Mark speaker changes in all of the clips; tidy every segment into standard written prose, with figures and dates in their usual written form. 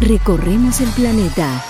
Speaker 1: Recorremos el planeta.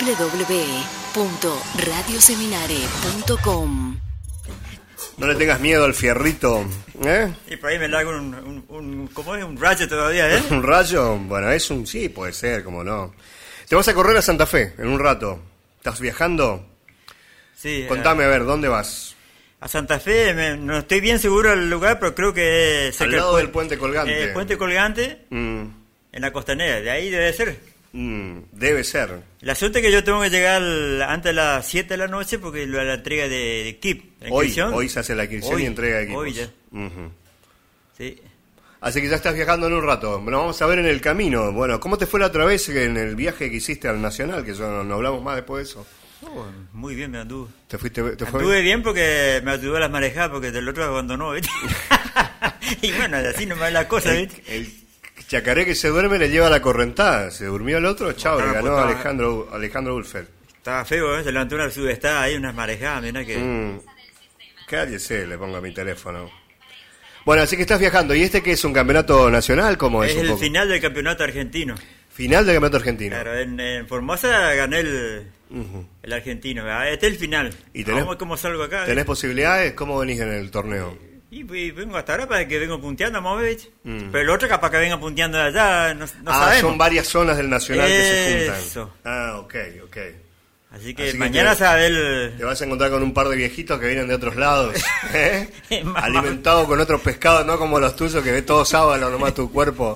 Speaker 1: www.radioseminare.com.
Speaker 2: No le tengas miedo al fierrito, ¿eh?
Speaker 3: Y por ahí me largo ¿cómo es? Un rayo todavía, ¿eh?
Speaker 2: ¿Un rayo? Bueno, sí, puede ser, cómo no. Te vas a correr a Santa Fe en un rato. ¿Estás viajando?
Speaker 3: Sí.
Speaker 2: Contame, a ver, ¿dónde vas?
Speaker 3: A Santa Fe, no estoy bien seguro del lugar, pero creo que...
Speaker 2: Al lado del puente colgante.
Speaker 3: El puente colgante, en la costanera, de ahí debe ser.
Speaker 2: Debe ser.
Speaker 3: La suerte es que yo tengo que llegar antes de las 7 de la noche porque la entrega de equipo.
Speaker 2: Hoy se hace la inscripción y entrega de equipos.
Speaker 3: Hoy ya. Sí.
Speaker 2: Así que ya estás viajando en un rato. Bueno, vamos a ver en el camino. Bueno, ¿cómo te fue la otra vez en el viaje que hiciste al Nacional? Que no hablamos más después de eso.
Speaker 3: Muy bien me anduve.
Speaker 2: ¿Te fue
Speaker 3: Anduve bien porque me ayudó a las marejadas porque del otro abandonó, ¿viste? Y bueno, así nomás es la cosa, ¿viste?
Speaker 2: El chacaré que se duerme le lleva la correntada. Se durmió el otro, chao, le ganó Alejandro Ulfer.
Speaker 3: Estaba feo, ¿eh? Se levantó una subestada ahí, unas marejadas, mirá que...
Speaker 2: Cállese, le pongo a mi teléfono. Bueno, así que estás viajando. ¿Y este qué es un campeonato nacional? ¿Cómo es?
Speaker 3: Es el final del campeonato argentino.
Speaker 2: Final del campeonato argentino.
Speaker 3: Claro, en Formosa gané el argentino. Este es el final.
Speaker 2: ¿Y
Speaker 3: vamos cómo salgo acá.
Speaker 2: ¿Tenés posibilidades? ¿Cómo venís en el torneo?
Speaker 3: Y vengo hasta ahora para que vengo punteando, vamos a ver. Pero el otro capaz que venga punteando de allá, no sabemos.
Speaker 2: Son varias zonas del Nacional que se juntan.
Speaker 3: Eso.
Speaker 2: Ok.
Speaker 3: Así que mañana se va a ver...
Speaker 2: Te vas a encontrar con un par de viejitos que vienen de otros lados, ¿eh? Alimentados con otros pescados, no como los tuyos, que ves todo sábado nomás tu cuerpo.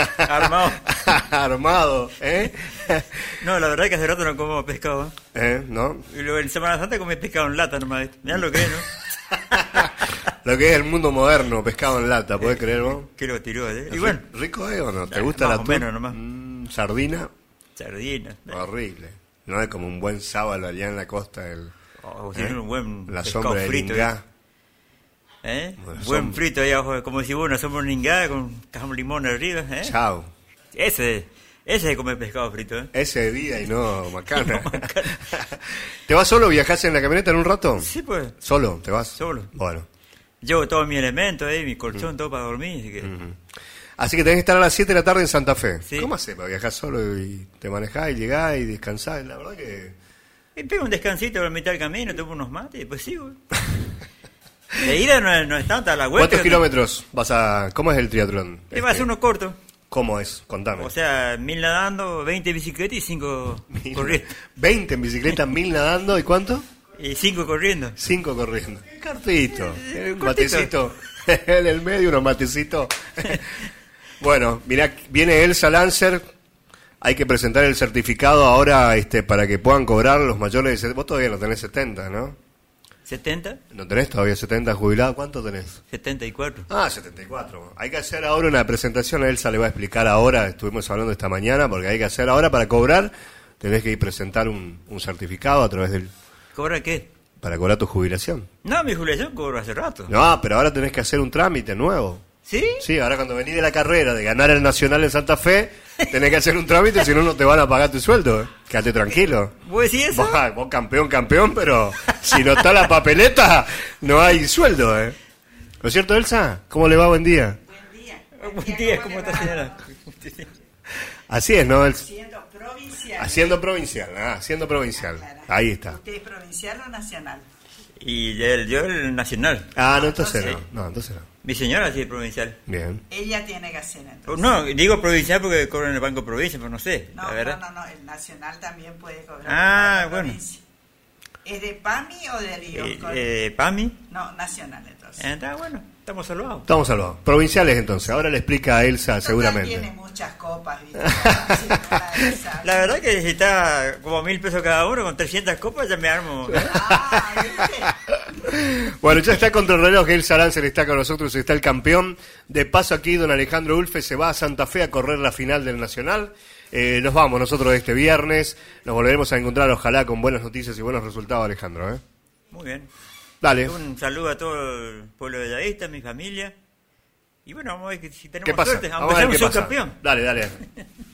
Speaker 2: Armado, ¿eh?
Speaker 3: No, la verdad es que hace rato no como pescado.
Speaker 2: ¿No?
Speaker 3: Y luego en Semana Santa comí pescado en lata nomás. Mirá lo que es, ¿no?
Speaker 2: Lo que es el mundo moderno, pescado en lata, ¿podés creer vos?
Speaker 3: Que lo tiró, ¿eh? Y bueno.
Speaker 2: ¿Rico o no? ¿Te gusta la
Speaker 3: atún? Más o menos nomás.
Speaker 2: ¿Sardina?
Speaker 3: Sardina.
Speaker 2: Horrible. No es como un buen sábalo allá en la costa
Speaker 3: un buen
Speaker 2: la
Speaker 3: pescado
Speaker 2: sombra
Speaker 3: frito.
Speaker 2: del Ingá.
Speaker 3: Buen frito ahí abajo, como si una sombra de Ingá con un limón arriba.
Speaker 2: Chao.
Speaker 3: Ese es comer pescado frito.
Speaker 2: Ese de vida y no macana. ¿Te vas solo? ¿Viajás en la camioneta en un rato?
Speaker 3: Sí, pues.
Speaker 2: ¿Solo? ¿Te vas?
Speaker 3: Solo.
Speaker 2: Bueno.
Speaker 3: Llevo todos mis elementos, mi colchón, todo para dormir. Así que...
Speaker 2: Así que tenés que estar a las 7 de la tarde en Santa Fe.
Speaker 3: Sí.
Speaker 2: ¿Cómo hacés para viajar solo y te manejás y llegás y descansás? La verdad que...
Speaker 3: Y pego un descansito a la mitad del camino, tomo unos mates y después sigo. De ida no es tanta la vuelta.
Speaker 2: ¿Cuántos kilómetros vas a...? ¿Cómo es el triatlón?
Speaker 3: Va a ser uno corto.
Speaker 2: ¿Cómo es? Contame.
Speaker 3: O sea, 1000 nadando, 20 en bicicleta y 5 corriendo.
Speaker 2: 20 en bicicleta, 1000 nadando y ¿cuánto?
Speaker 3: Y 5 corriendo.
Speaker 2: 5 corriendo. Cartito. Un matecito. En el medio unos matecitos. Bueno, mirá, viene Elsa Lancer. Hay que presentar el certificado ahora para que puedan cobrar los mayores de... Vos todavía no tenés 70, ¿no?
Speaker 3: ¿70?
Speaker 2: ¿No tenés todavía 70 jubilado? ¿Cuánto tenés?
Speaker 3: 74.
Speaker 2: 74. Hay que hacer ahora una presentación. A Elsa le va a explicar ahora. Estuvimos hablando esta mañana porque hay que hacer ahora para cobrar. Tenés que ir a presentar un certificado a través del...
Speaker 3: ¿Cobra qué?
Speaker 2: Para cobrar tu jubilación.
Speaker 3: No, mi jubilación cobro hace rato.
Speaker 2: No, pero ahora tenés que hacer un trámite nuevo.
Speaker 3: ¿Sí?
Speaker 2: Sí, ahora cuando venís de la carrera de ganar el Nacional en Santa Fe, tenés que hacer un trámite, si no, no te van a pagar tu sueldo. Quédate tranquilo.
Speaker 3: ¿Vos decís eso?
Speaker 2: Vos campeón, pero si no está la papeleta, no hay sueldo, ¿No es cierto, Elsa? ¿Cómo le va? Buen día.
Speaker 3: Buen día, ¿cómo está, señora?
Speaker 2: Así es, ¿no?
Speaker 4: Siendo provincial.
Speaker 2: Haciendo provincial. Claro. Ahí está.
Speaker 4: ¿Usted es provincial o nacional?
Speaker 3: Y yo el nacional.
Speaker 2: No, entonces no. Entonces no.
Speaker 3: Mi señora sí es provincial.
Speaker 2: Bien.
Speaker 4: Ella tiene que hacer entonces.
Speaker 3: No, digo provincial porque cobran en el Banco Provincia, pero no sé,
Speaker 4: No,
Speaker 3: la verdad.
Speaker 4: no, el nacional también puede cobrar.
Speaker 3: Bueno.
Speaker 4: Provincia. ¿Es de PAMI o de Río?
Speaker 3: ¿PAMI?
Speaker 4: No, nacional entonces.
Speaker 3: Está bueno, estamos salvados.
Speaker 2: Provinciales entonces, ahora le explica a Elsa seguramente.
Speaker 4: Tiene muchas copas, ¿viste?
Speaker 3: La verdad que si está como 1000 pesos cada uno, con 300 copas ya me armo.
Speaker 4: ¿Viste?
Speaker 2: Bueno, ya está contra el reloj, Elsa Lancer está con nosotros, está el campeón. De paso aquí, don Alejandro Ulfe se va a Santa Fe a correr la final del Nacional. Nos vamos nosotros este viernes, nos volveremos a encontrar ojalá con buenas noticias y buenos resultados, Alejandro.
Speaker 3: Muy bien.
Speaker 2: Dale.
Speaker 3: Un saludo a todo el pueblo de Bellavista, mi familia. Y bueno, vamos a ver si tenemos
Speaker 2: ¿Qué pasa?
Speaker 3: suerte, aunque seamos un campeón.
Speaker 2: Dale.